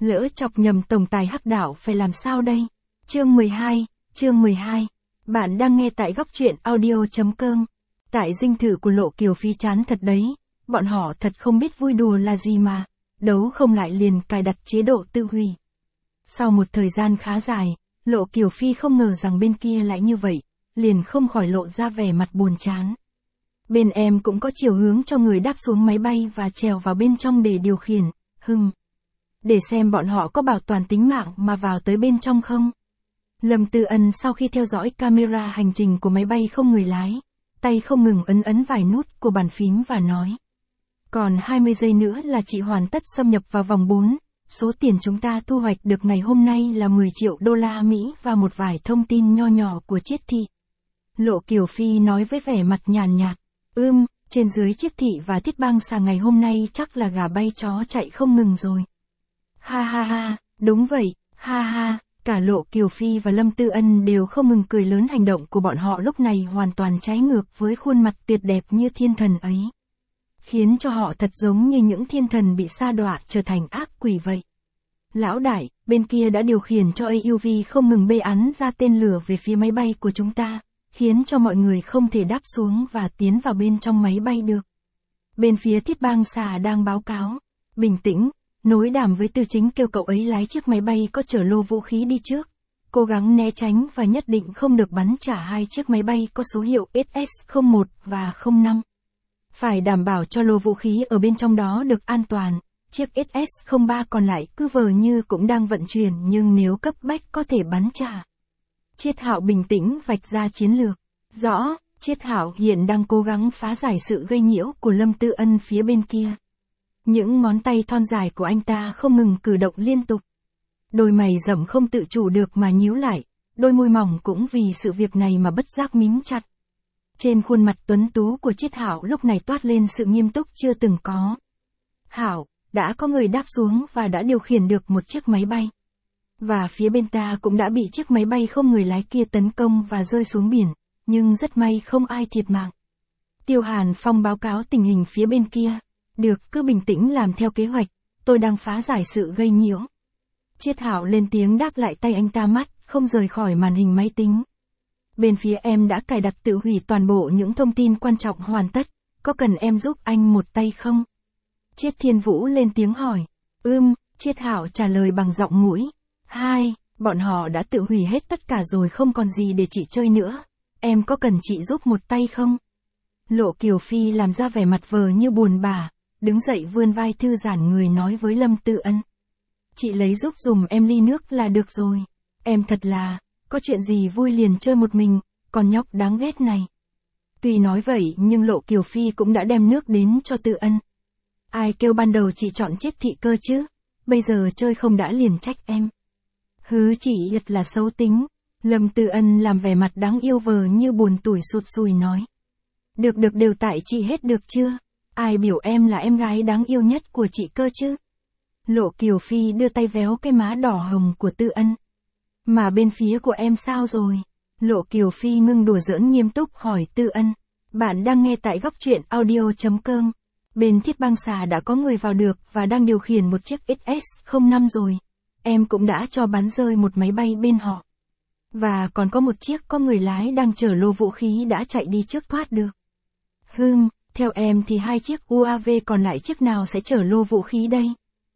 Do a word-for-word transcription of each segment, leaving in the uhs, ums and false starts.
Lỡ chọc nhầm tổng tài Hắc Đạo phải làm sao đây? Chương mười hai, chương mười hai. Bạn đang nghe tại góc truyện audio.com. Tại dinh thự của Lộ Kiều Phi chán thật đấy, bọn họ thật không biết vui đùa là gì mà, đấu không lại liền cài đặt chế độ tự hủy. Sau một thời gian khá dài, Lộ Kiều Phi không ngờ rằng bên kia lại như vậy, liền không khỏi lộ ra vẻ mặt buồn chán. Bên em cũng có chiều hướng cho người đáp xuống máy bay và trèo vào bên trong để điều khiển, hừm. Để xem bọn họ có bảo toàn tính mạng mà vào tới bên trong không. Lâm Tư Ân sau khi theo dõi camera hành trình của máy bay không người lái, tay không ngừng ấn ấn vài nút của bàn phím và nói. Còn hai mươi giây nữa là chị hoàn tất xâm nhập vào vòng bốn, số tiền chúng ta thu hoạch được ngày hôm nay là mười triệu đô la Mỹ và một vài thông tin nho nhỏ của Chiết Thị. Lộ Kiều Phi nói với vẻ mặt nhàn nhạt, ưm, trên dưới Chiết Thị và Thiết Bang Xà ngày hôm nay chắc là gà bay chó chạy không ngừng rồi. Ha ha ha, đúng vậy, ha ha, cả Lộ Kiều Phi và Lâm Tư Ân đều không ngừng cười lớn. Hành động của bọn họ lúc này hoàn toàn trái ngược với khuôn mặt tuyệt đẹp như thiên thần ấy. Khiến cho họ thật giống như những thiên thần bị sa đọa trở thành ác quỷ vậy. Lão đại, bên kia đã điều khiển cho a u vê không ngừng bê ắn ra tên lửa về phía máy bay của chúng ta, khiến cho mọi người không thể đáp xuống và tiến vào bên trong máy bay được. Bên phía Thiết Bang Xà đang báo cáo, bình tĩnh, nối đàm với Tư Chính kêu cậu ấy lái chiếc máy bay có chở lô vũ khí đi trước, cố gắng né tránh và nhất định không được bắn trả hai chiếc máy bay có số hiệu ét ét không một và không năm. Phải đảm bảo cho lô vũ khí ở bên trong đó được an toàn, chiếc ét ét không ba còn lại cứ vờ như cũng đang vận chuyển nhưng nếu cấp bách có thể bắn trả. Chiết Hạo bình tĩnh vạch ra chiến lược. Rõ, Chiết Hạo hiện đang cố gắng phá giải sự gây nhiễu của Lâm Tư Ân phía bên kia. Những ngón tay thon dài của anh ta không ngừng cử động liên tục. Đôi mày rậm không tự chủ được mà nhíu lại, đôi môi mỏng cũng vì sự việc này mà bất giác mím chặt. Trên khuôn mặt tuấn tú của Chiết Hạo lúc này toát lên sự nghiêm túc chưa từng có. Hạo, đã có người đáp xuống và đã điều khiển được một chiếc máy bay. Và phía bên ta cũng đã bị chiếc máy bay không người lái kia tấn công và rơi xuống biển, nhưng rất may không ai thiệt mạng. Tiêu Hàn Phong báo cáo tình hình phía bên kia. Được, cứ bình tĩnh làm theo kế hoạch, tôi đang phá giải sự gây nhiễu. Chiết Hạo lên tiếng đáp lại, tay anh ta mắt, không rời khỏi màn hình máy tính. Bên phía em đã cài đặt tự hủy toàn bộ những thông tin quan trọng hoàn tất, có cần em giúp anh một tay không? Chiết Thiên Vũ lên tiếng hỏi. Ưm, Chiết Hạo trả lời bằng giọng mũi. Hai, bọn họ đã tự hủy hết tất cả rồi, không còn gì để chị chơi nữa. Em có cần chị giúp một tay không? Lộ Kiều Phi làm ra vẻ mặt vờ như buồn bã, đứng dậy vươn vai thư giãn người nói với Lâm Tư Ân. Chị lấy giúp dùm em ly nước là được rồi. Em thật là, có chuyện gì vui liền chơi một mình, con nhóc đáng ghét này. Tuy nói vậy nhưng Lộ Kiều Phi cũng đã đem nước đến cho Tư Ân. Ai kêu ban đầu chị chọn Chiết Thị cơ chứ, bây giờ chơi không đã liền trách em. Hứ, chị thật là xấu tính. Lâm Tư Ân làm vẻ mặt đáng yêu vờ như buồn tủi sụt sùi nói. Được được, đều tại chị hết được chưa? Ai biểu em là em gái đáng yêu nhất của chị cơ chứ? Lộ Kiều Phi đưa tay véo cái má đỏ hồng của Tư Ân. Mà bên phía của em sao rồi? Lộ Kiều Phi ngưng đùa giỡn nghiêm túc hỏi Tư Ân. Bạn đang nghe tại góc truyện audio.com. Bên Thiết Bang Xà đã có người vào được và đang điều khiển một chiếc ét ét không năm rồi. Em cũng đã cho bắn rơi một máy bay bên họ. Và còn có một chiếc có người lái đang chở lô vũ khí đã chạy đi trước thoát được. Hừm, theo em thì hai chiếc u a vê còn lại chiếc nào sẽ chở lô vũ khí đây?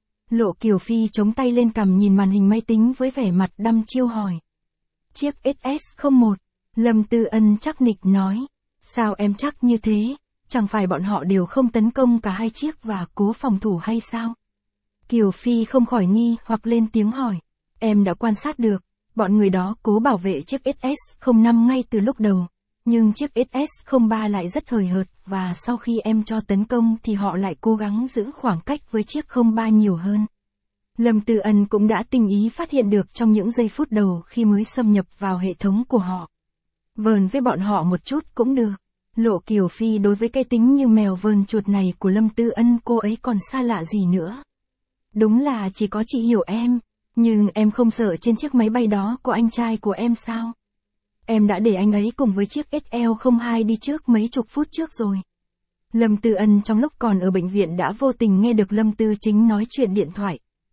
Lộ Kiều Phi chống tay lên cằm nhìn màn hình máy tính với vẻ mặt đăm chiêu hỏi. Chiếc ét ét không một, Lâm Tư Ân chắc nịch nói. Sao em chắc như thế? Chẳng phải bọn họ đều không tấn công cả hai chiếc và cố phòng thủ hay sao? Kiều Phi không khỏi nghi hoặc lên tiếng hỏi. Em đã quan sát được, bọn người đó cố bảo vệ chiếc ét ét không năm ngay từ lúc đầu. Nhưng chiếc ét ét không ba lại rất hời hợt và sau khi em cho tấn công thì họ lại cố gắng giữ khoảng cách với chiếc không ba nhiều hơn. Lâm Tư Ân cũng đã tinh ý phát hiện được trong những giây phút đầu khi mới xâm nhập vào hệ thống của họ. Vờn với bọn họ một chút cũng được. Lộ Kiều Phi đối với cái tính như mèo vờn chuột này của Lâm Tư Ân cô ấy còn xa lạ gì nữa. Đúng là chỉ có chị hiểu em, nhưng em không sợ trên chiếc máy bay đó có anh trai của em sao? Em đã để anh ấy cùng với chiếc ét lờ không hai đi trước mấy chục phút trước rồi. Lâm Tư Ân trong lúc còn ở bệnh viện đã vô tình nghe được Lâm Tư Chính nói chuyện điện thoại.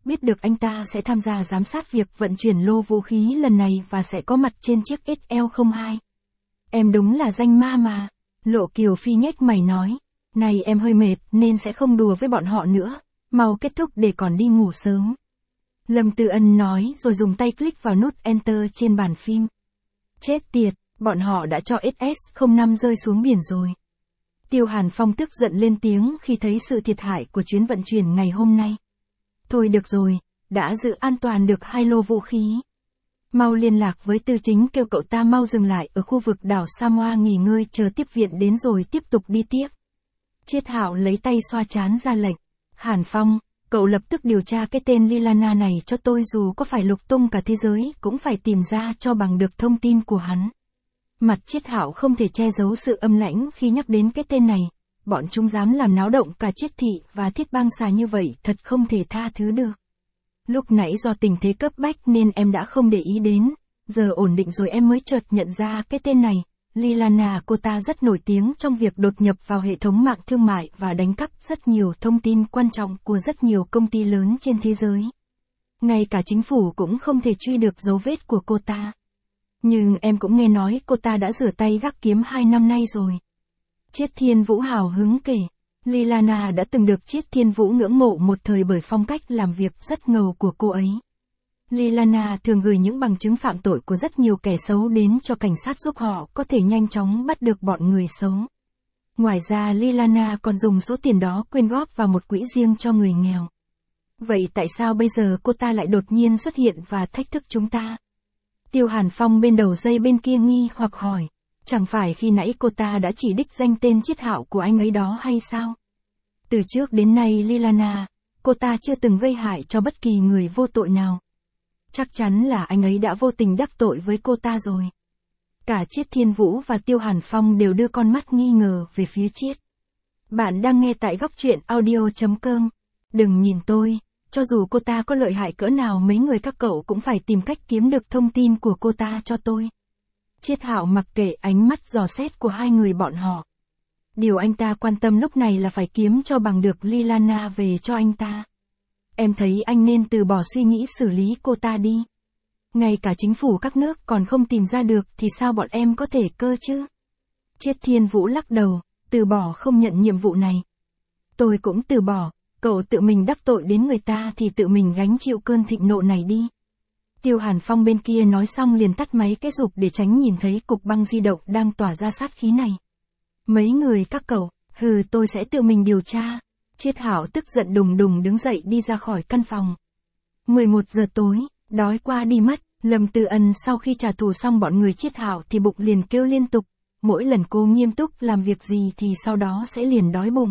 biết được anh ta sẽ tham gia giám sát việc vận chuyển lô vũ khí lần này và sẽ có mặt trên chiếc S L không hai. Em đúng là danh ma mà. Lộ Kiều Phi nhếch mày nói. Này em hơi mệt nên sẽ không đùa với bọn họ nữa. Mau kết thúc để còn đi ngủ sớm. Lâm Tư Ân nói rồi dùng tay click vào nút Enter trên bàn phim. Chết tiệt, bọn họ đã cho S S không năm rơi xuống biển rồi. Tiêu Hàn Phong tức giận lên tiếng khi thấy sự thiệt hại của chuyến vận chuyển ngày hôm nay. Thôi được rồi, đã giữ an toàn được hai lô vũ khí. Mau liên lạc với Tư Chính kêu cậu ta mau dừng lại ở khu vực đảo Samoa nghỉ ngơi chờ tiếp viện đến rồi tiếp tục đi tiếp. Triết Hạo lấy tay xoa trán ra lệnh. Hàn Phong, cậu lập tức điều tra cái tên Lilana này cho tôi, dù có phải lục tung cả thế giới cũng phải tìm ra cho bằng được thông tin của hắn. Mặt Triết Hạo không thể che giấu sự âm lãnh khi nhắc đến cái tên này. Bọn chúng dám làm náo động cả Triết Thị và Thiết Bang Xà như vậy thật không thể tha thứ được. Lúc nãy do tình thế cấp bách nên em đã không để ý đến, giờ ổn định rồi em mới chợt nhận ra cái tên này. Lilana, cô ta rất nổi tiếng trong việc đột nhập vào hệ thống mạng thương mại và đánh cắp rất nhiều thông tin quan trọng của rất nhiều công ty lớn trên thế giới. Ngay cả chính phủ cũng không thể truy được dấu vết của cô ta. Nhưng em cũng nghe nói cô ta đã rửa tay gác kiếm hai năm nay rồi. Triết Thiên Vũ hào hứng kể, Lilana đã từng được Triết Thiên Vũ ngưỡng mộ một thời bởi phong cách làm việc rất ngầu của cô ấy. Lilana thường gửi những bằng chứng phạm tội của rất nhiều kẻ xấu đến cho cảnh sát giúp họ có thể nhanh chóng bắt được bọn người xấu. Ngoài ra Lilana còn dùng số tiền đó quyên góp vào một quỹ riêng cho người nghèo. Vậy tại sao bây giờ cô ta lại đột nhiên xuất hiện và thách thức chúng ta? Tiêu Hàn Phong bên đầu dây bên kia nghi hoặc hỏi. Chẳng phải khi nãy cô ta đã chỉ đích danh tên Triết Hạo của anh ấy đó hay sao? Từ trước đến nay Lilana, cô ta chưa từng gây hại cho bất kỳ người vô tội nào. Chắc chắn là anh ấy đã vô tình đắc tội với cô ta rồi. Cả Triết Thiên Vũ và Tiêu Hàn Phong đều đưa con mắt nghi ngờ về phía Triết. Bạn đang nghe tại góc truyện audio chấm com. Đừng nhìn tôi, cho dù cô ta có lợi hại cỡ nào mấy người các cậu cũng phải tìm cách kiếm được thông tin của cô ta cho tôi. Triết Hạo mặc kệ ánh mắt dò xét của hai người bọn họ. Điều anh ta quan tâm lúc này là phải kiếm cho bằng được Lilana về cho anh ta. Em thấy anh nên từ bỏ suy nghĩ xử lý cô ta đi. Ngay cả chính phủ các nước còn không tìm ra được thì sao bọn em có thể cơ chứ? Triết Thiên Vũ lắc đầu, từ bỏ không nhận nhiệm vụ này. Tôi cũng từ bỏ, cậu tự mình đắc tội đến người ta thì tự mình gánh chịu cơn thịnh nộ này đi. Tiêu Hàn Phong bên kia nói xong liền tắt máy cái rụp để tránh nhìn thấy cục băng di động đang tỏa ra sát khí này. Mấy người các cậu, hừ tôi sẽ tự mình điều tra. Triết Hạo tức giận đùng đùng đứng dậy đi ra khỏi căn phòng. mười một giờ tối, đói qua đi mất, Lâm Tư Ân sau khi trả thù xong bọn người Triết Hạo thì bụng liền kêu liên tục. Mỗi lần cô nghiêm túc làm việc gì thì sau đó sẽ liền đói bụng.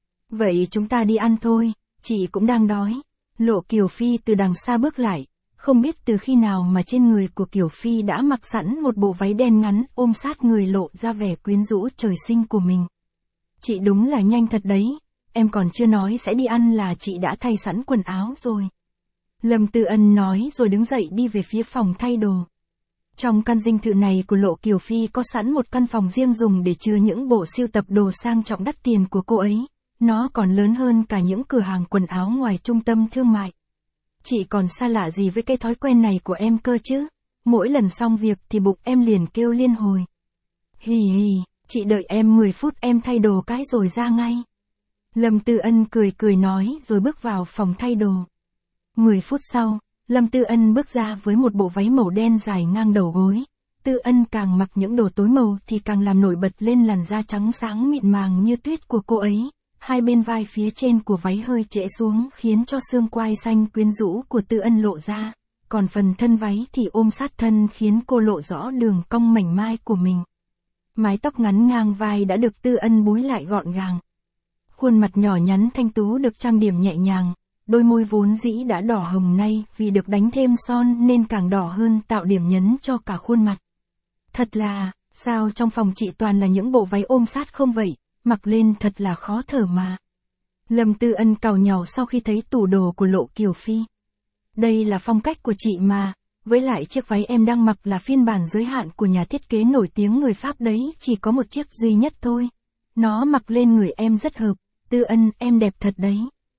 Vậy chúng ta đi ăn thôi, chị cũng đang đói. Lộ Kiều Phi từ đằng xa bước lại. Không biết từ khi nào mà trên người của Kiều Phi đã mặc sẵn một bộ váy đen ngắn ôm sát người lộ ra vẻ quyến rũ trời sinh của mình. Chị đúng là nhanh thật đấy, em còn chưa nói sẽ đi ăn là chị đã thay sẵn quần áo rồi. Lâm Tư Ân nói rồi đứng dậy đi về phía phòng thay đồ. Trong căn dinh thự này của Lộ Kiều Phi có sẵn một căn phòng riêng dùng để chứa những bộ sưu tập đồ sang trọng đắt tiền của cô ấy. Nó còn lớn hơn cả những cửa hàng quần áo ngoài trung tâm thương mại. Chị còn xa lạ gì với cái thói quen này của em cơ chứ? Mỗi lần xong việc thì bụng em liền kêu liên hồi. Hì hì, chị đợi em mười phút em thay đồ cái rồi ra ngay. Lâm Tư Ân cười cười nói rồi bước vào phòng thay đồ. mười phút sau, Lâm Tư Ân bước ra với một bộ váy màu đen dài ngang đầu gối. Tư Ân càng mặc những đồ tối màu thì càng làm nổi bật lên làn da trắng sáng mịn màng như tuyết của cô ấy. Hai bên vai phía trên của váy hơi trễ xuống khiến cho xương quai xanh quyến rũ của Tư Ân lộ ra, còn phần thân váy thì ôm sát thân khiến cô lộ rõ đường cong mảnh mai của mình. Mái tóc ngắn ngang vai đã được Tư Ân búi lại gọn gàng. Khuôn mặt nhỏ nhắn thanh tú được trang điểm nhẹ nhàng, đôi môi vốn dĩ đã đỏ hồng nay vì được đánh thêm son nên càng đỏ hơn tạo điểm nhấn cho cả khuôn mặt. Thật là, sao trong phòng chị toàn là những bộ váy ôm sát không vậy? Mặc lên thật là khó thở mà. Lâm Tư Ân càu nhàu sau khi thấy tủ đồ của Lộ Kiều Phi. Đây là phong cách của chị mà, với lại chiếc váy em đang mặc là phiên bản giới hạn của nhà thiết kế nổi tiếng người Pháp đấy, chỉ có một chiếc duy nhất thôi. Nó mặc lên người em rất hợp, Tư Ân em đẹp thật đấy.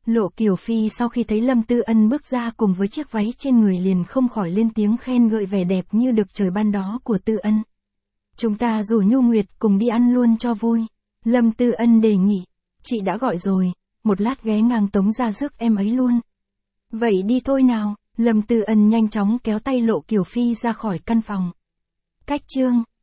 Lộ Kiều Phi sau khi thấy Lâm Tư Ân bước ra cùng với chiếc váy trên người liền không khỏi lên tiếng khen ngợi vẻ đẹp như được trời ban đó của Tư Ân. Chúng ta rủ Nhu Nguyệt cùng đi ăn luôn cho vui. Lâm Tư Ân đề nghị. Chị đã gọi rồi, một lát ghé ngang Tống ra rước em ấy luôn. Vậy đi thôi nào. Lâm Tư Ân nhanh chóng kéo tay Lộ Kiều Phi ra khỏi căn phòng. Cách chương